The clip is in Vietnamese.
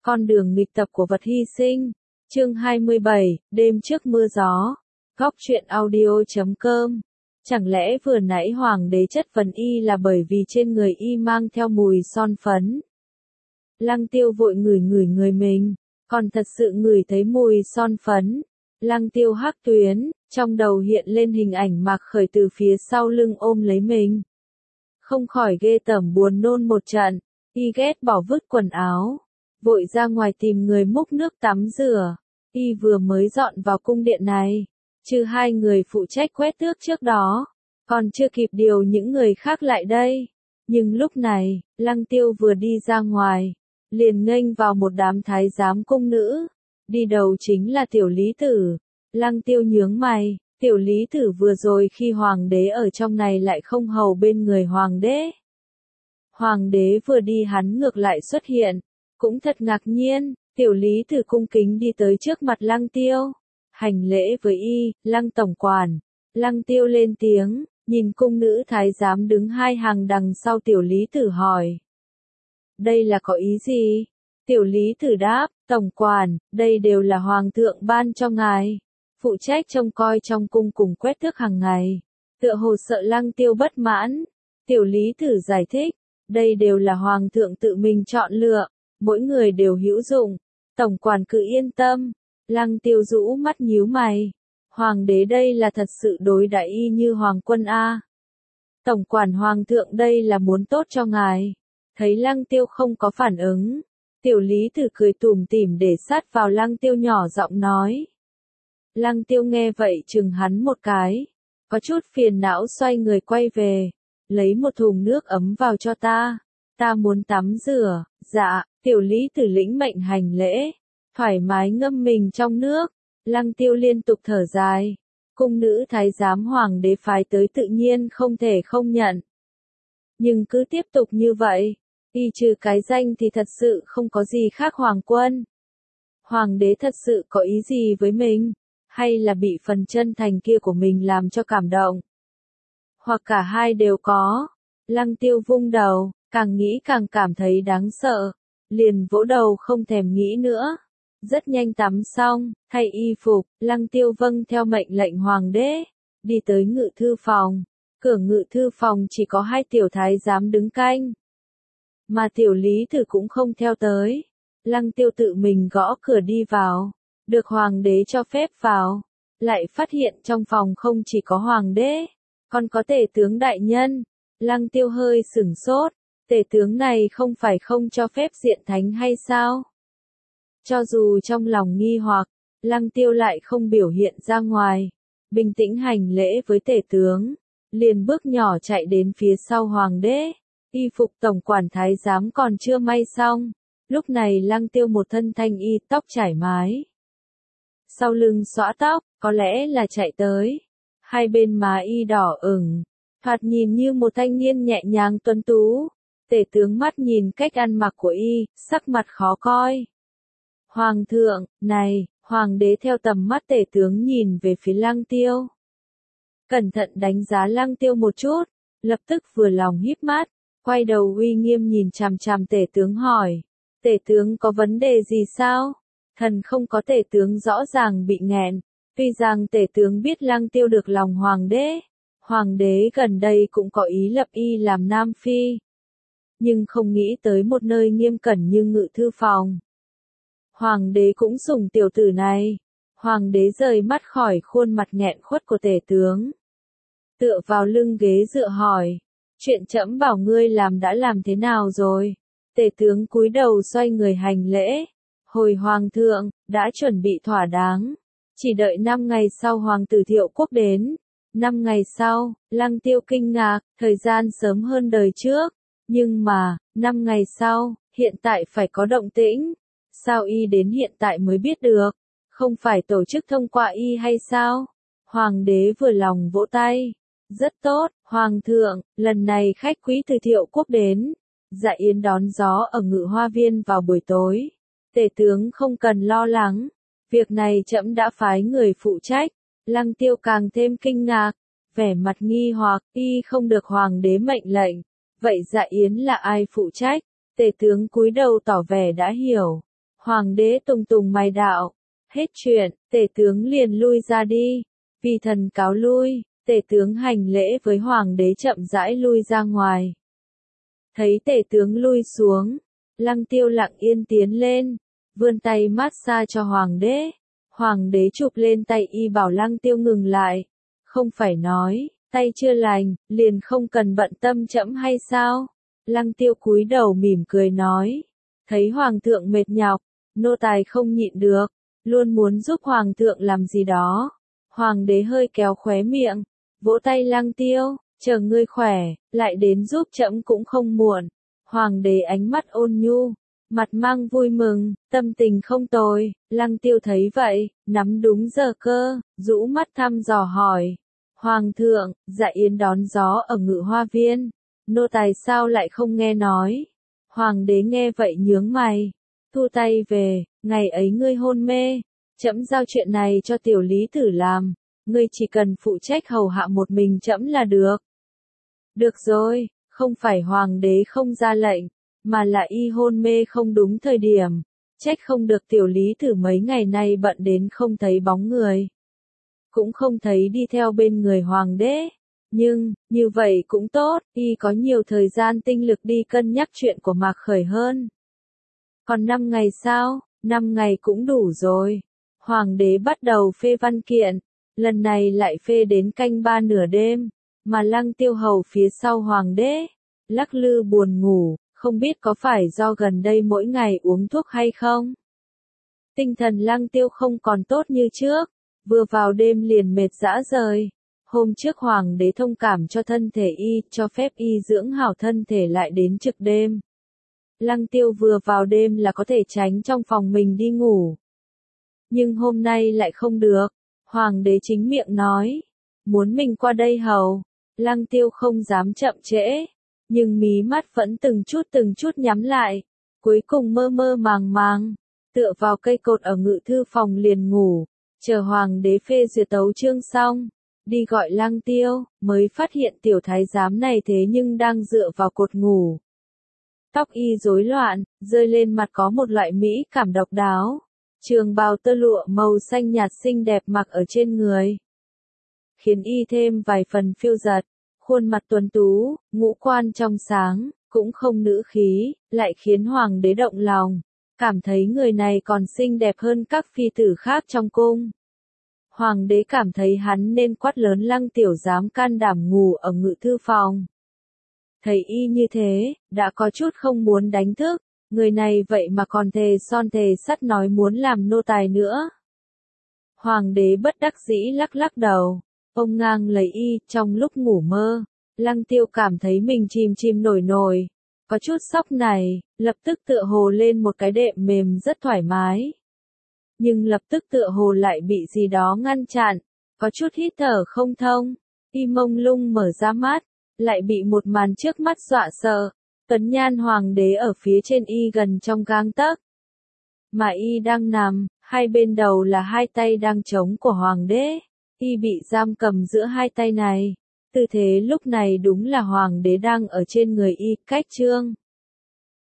Con đường nghịch tập của vật hy sinh. Chương 27, đêm trước mưa gió. Góc truyện audio.com. Chẳng lẽ vừa nãy hoàng đế chất vấn y là bởi vì trên người y mang theo mùi son phấn? Lăng Tiêu vội ngửi người mình, còn thật sự ngửi thấy mùi son phấn. Lăng Tiêu hắc tuyến, trong đầu hiện lên hình ảnh Mạc Khởi từ phía sau lưng ôm lấy mình. Không khỏi ghê tởm buồn nôn một trận, y ghét bỏ vứt quần áo, vội ra ngoài tìm người múc nước tắm rửa. Y vừa mới dọn vào cung điện này, trừ hai người phụ trách quét tước trước đó, còn chưa kịp điều những người khác lại đây. Nhưng lúc này, Lăng Tiêu vừa đi ra ngoài, liền nghênh vào một đám thái giám cung nữ, đi đầu chính là Tiểu Lý Tử. Lăng Tiêu nhướng mày, Tiểu Lý Tử vừa rồi khi hoàng đế ở trong này lại không hầu bên người hoàng đế. Hoàng đế vừa đi hắn ngược lại xuất hiện, cũng thật ngạc nhiên. Tiểu Lý Tử cung kính đi tới trước mặt Lăng Tiêu, hành lễ với y, Lăng tổng quản. Lăng Tiêu lên tiếng, nhìn cung nữ thái giám đứng hai hàng đằng sau Tiểu Lý Tử hỏi. Đây là có ý gì? Tiểu Lý Tử đáp, tổng quản, đây đều là hoàng thượng ban cho ngài, phụ trách trông coi trong cung cùng quét tước hàng ngày. Tựa hồ sợ Lăng Tiêu bất mãn, Tiểu Lý Tử giải thích, đây đều là hoàng thượng tự mình chọn lựa, mỗi người đều hữu dụng, tổng quản cứ yên tâm. Lăng Tiêu rũ mắt nhíu mày, hoàng đế đây là thật sự đối đãi y như hoàng quân a. Tổng quản hoàng thượng đây là muốn tốt cho ngài. Thấy Lăng Tiêu không có phản ứng, Tiểu Lý Tử cười tủm tỉm để sát vào Lăng Tiêu nhỏ giọng nói. Lăng Tiêu nghe vậy chừng hắn một cái, có chút phiền não xoay người quay về, lấy một thùng nước ấm vào cho ta muốn tắm rửa. Dạ. Tiểu Lý Tử lĩnh mệnh hành lễ, thoải mái ngâm mình trong nước. Lăng Tiêu liên tục thở dài, cung nữ thái giám hoàng đế phái tới tự nhiên không thể không nhận. Nhưng cứ tiếp tục như vậy, y trừ cái danh thì thật sự không có gì khác hoàng quân. Hoàng đế thật sự có ý gì với mình, hay là bị phần chân thành kia của mình làm cho cảm động? Hoặc cả hai đều có. Lăng Tiêu vung đầu, càng nghĩ càng cảm thấy đáng sợ, liền vỗ đầu không thèm nghĩ nữa. Rất nhanh tắm xong, thay y phục, Lăng Tiêu vâng theo mệnh lệnh hoàng đế, đi tới ngự thư phòng. Cửa ngự thư phòng chỉ có hai tiểu thái giám đứng canh, mà Tiểu Lý Tử cũng không theo tới. Lăng Tiêu tự mình gõ cửa đi vào, được hoàng đế cho phép vào, lại phát hiện trong phòng không chỉ có hoàng đế, còn có tể tướng đại nhân. Lăng Tiêu hơi sửng sốt, tể tướng này không phải không cho phép diện thánh hay sao? Cho dù trong lòng nghi hoặc, Lăng Tiêu lại không biểu hiện ra ngoài, bình tĩnh hành lễ với tể tướng, liền bước nhỏ chạy đến phía sau hoàng đế. Y phục tổng quản thái giám còn chưa may xong, lúc này Lăng Tiêu một thân thanh y, tóc trải mái, sau lưng xõa tóc, có lẽ là chạy tới. Hai bên má y đỏ ửng, thoạt nhìn như một thanh niên nhẹ nhàng tuấn tú. Tể tướng mắt nhìn cách ăn mặc của y, sắc mặt khó coi. Hoàng thượng, này, hoàng đế theo tầm mắt tể tướng nhìn về phía Lăng Tiêu. Cẩn thận đánh giá Lăng Tiêu một chút, lập tức vừa lòng híp mắt, quay đầu uy nghiêm nhìn chằm chằm tể tướng hỏi. Tể tướng có vấn đề gì sao? Thần không có. Tể tướng rõ ràng bị nghẹn, tuy rằng tể tướng biết Lăng Tiêu được lòng hoàng đế. Hoàng đế gần đây cũng có ý lập y làm nam phi, nhưng không nghĩ tới một nơi nghiêm cẩn như ngự thư phòng. Hoàng đế cũng sủng tiểu tử này. Hoàng đế rời mắt khỏi khuôn mặt nghẹn khuất của tể tướng, tựa vào lưng ghế dựa hỏi, chuyện trẫm bảo ngươi làm đã làm thế nào rồi? Tể tướng cúi đầu xoay người hành lễ, hồi hoàng thượng, đã chuẩn bị thỏa đáng, chỉ đợi 5 ngày sau hoàng tử Thiệu Quốc đến. 5 ngày sau, Lăng Tiêu kinh ngạc, thời gian sớm hơn đời trước, nhưng mà, 5 ngày sau, hiện tại phải có động tĩnh. Sao y đến hiện tại mới biết được? Không phải tổ chức thông qua y hay sao? Hoàng đế vừa lòng vỗ tay. Rất tốt, hoàng thượng, lần này khách quý từ Thiệu Quốc đến. Dạ yến đón gió ở Ngự Hoa Viên vào buổi tối. Tể tướng không cần lo lắng, việc này trẫm đã phái người phụ trách. Lăng Tiêu càng thêm kinh ngạc, vẻ mặt nghi hoặc, y không được hoàng đế mệnh lệnh, vậy dạ yến là ai phụ trách? Tể tướng cúi đầu tỏ vẻ đã hiểu. Hoàng đế tùng tùng mày đạo. Hết chuyện, tể tướng liền lui ra đi. Vì thần cáo lui, tể tướng hành lễ với hoàng đế chậm rãi lui ra ngoài. Thấy tể tướng lui xuống, Lăng Tiêu lặng yên tiến lên, vươn tay massage cho hoàng đế. Hoàng đế chụp lên tay y bảo Lăng Tiêu ngừng lại. Không phải nói, tay chưa lành, liền không cần bận tâm trẫm hay sao? Lăng Tiêu cúi đầu mỉm cười nói. Thấy hoàng thượng mệt nhọc, nô tài không nhịn được, luôn muốn giúp hoàng thượng làm gì đó. Hoàng đế hơi kéo khóe miệng, vỗ tay Lăng Tiêu, chờ ngươi khỏe, lại đến giúp trẫm cũng không muộn. Hoàng đế ánh mắt ôn nhu, mặt mang vui mừng, tâm tình không tồi. Lăng Tiêu thấy vậy, nắm đúng giờ cơ, rũ mắt thăm dò hỏi. Hoàng thượng, dạ yến đón gió ở Ngự Hoa Viên, nô tài sao lại không nghe nói? Hoàng đế nghe vậy nhướng mày, thu tay về, ngày ấy ngươi hôn mê, trẫm giao chuyện này cho tiểu lý tử làm, ngươi chỉ cần phụ trách hầu hạ một mình trẫm là được. Được rồi, không phải hoàng đế không ra lệnh, mà là y hôn mê không đúng thời điểm, trách không được tiểu lý tử mấy ngày nay bận đến không thấy bóng người. Cũng không thấy đi theo bên người hoàng đế. Nhưng, như vậy cũng tốt, y có nhiều thời gian tinh lực đi cân nhắc chuyện của Mạc Khởi hơn. Còn 5 ngày sao? 5 ngày cũng đủ rồi. Hoàng đế bắt đầu phê văn kiện, lần này lại phê đến canh 3 nửa đêm, mà Lăng Tiêu hầu phía sau hoàng đế, lắc lư buồn ngủ, không biết có phải do gần đây mỗi ngày uống thuốc hay không? Tinh thần Lăng Tiêu không còn tốt như trước, vừa vào đêm liền mệt rã rời. Hôm trước hoàng đế thông cảm cho thân thể y, cho phép y dưỡng hảo thân thể lại đến trực đêm. Lăng Tiêu vừa vào đêm là có thể tránh trong phòng mình đi ngủ. Nhưng hôm nay lại không được. Hoàng đế chính miệng nói, muốn mình qua đây hầu. Lăng Tiêu không dám chậm trễ, nhưng mí mắt vẫn từng chút nhắm lại. Cuối cùng mơ mơ màng màng, tựa vào cây cột ở ngự thư phòng liền ngủ, chờ hoàng đế phê duyệt tấu chương xong. Đi gọi Lăng Tiêu, mới phát hiện tiểu thái giám này thế nhưng đang dựa vào cột ngủ. Tóc y rối loạn, rơi lên mặt có một loại mỹ cảm độc đáo. Trường bào tơ lụa màu xanh nhạt xinh đẹp mặc ở trên người, khiến y thêm vài phần phiêu dật. Khuôn mặt tuấn tú, ngũ quan trong sáng, cũng không nữ khí, lại khiến hoàng đế động lòng. Cảm thấy người này còn xinh đẹp hơn các phi tử khác trong cung. Hoàng đế cảm thấy hắn nên quát lớn Lăng tiểu dám can đảm ngủ ở ngự thư phòng. Thấy y như thế, đã có chút không muốn đánh thức, người này vậy mà còn thề son thề sắt nói muốn làm nô tài nữa. Hoàng đế bất đắc dĩ lắc lắc đầu, ông ngang lấy y, trong lúc ngủ mơ, Lăng Tiêu cảm thấy mình chìm nổi, có chút sốc này, lập tức tựa hồ lên một cái đệm mềm rất thoải mái. Nhưng lập tức tựa hồ lại bị gì đó ngăn chặn, có chút hít thở không thông, y mông lung mở ra mắt, lại bị một màn trước mắt dọa sợ, tuấn nhan hoàng đế ở phía trên y gần trong gang tấc. Mà y đang nằm, hai bên đầu là hai tay đang chống của hoàng đế, y bị giam cầm giữa hai tay này, tư thế lúc này đúng là hoàng đế đang ở trên người y, cách trương.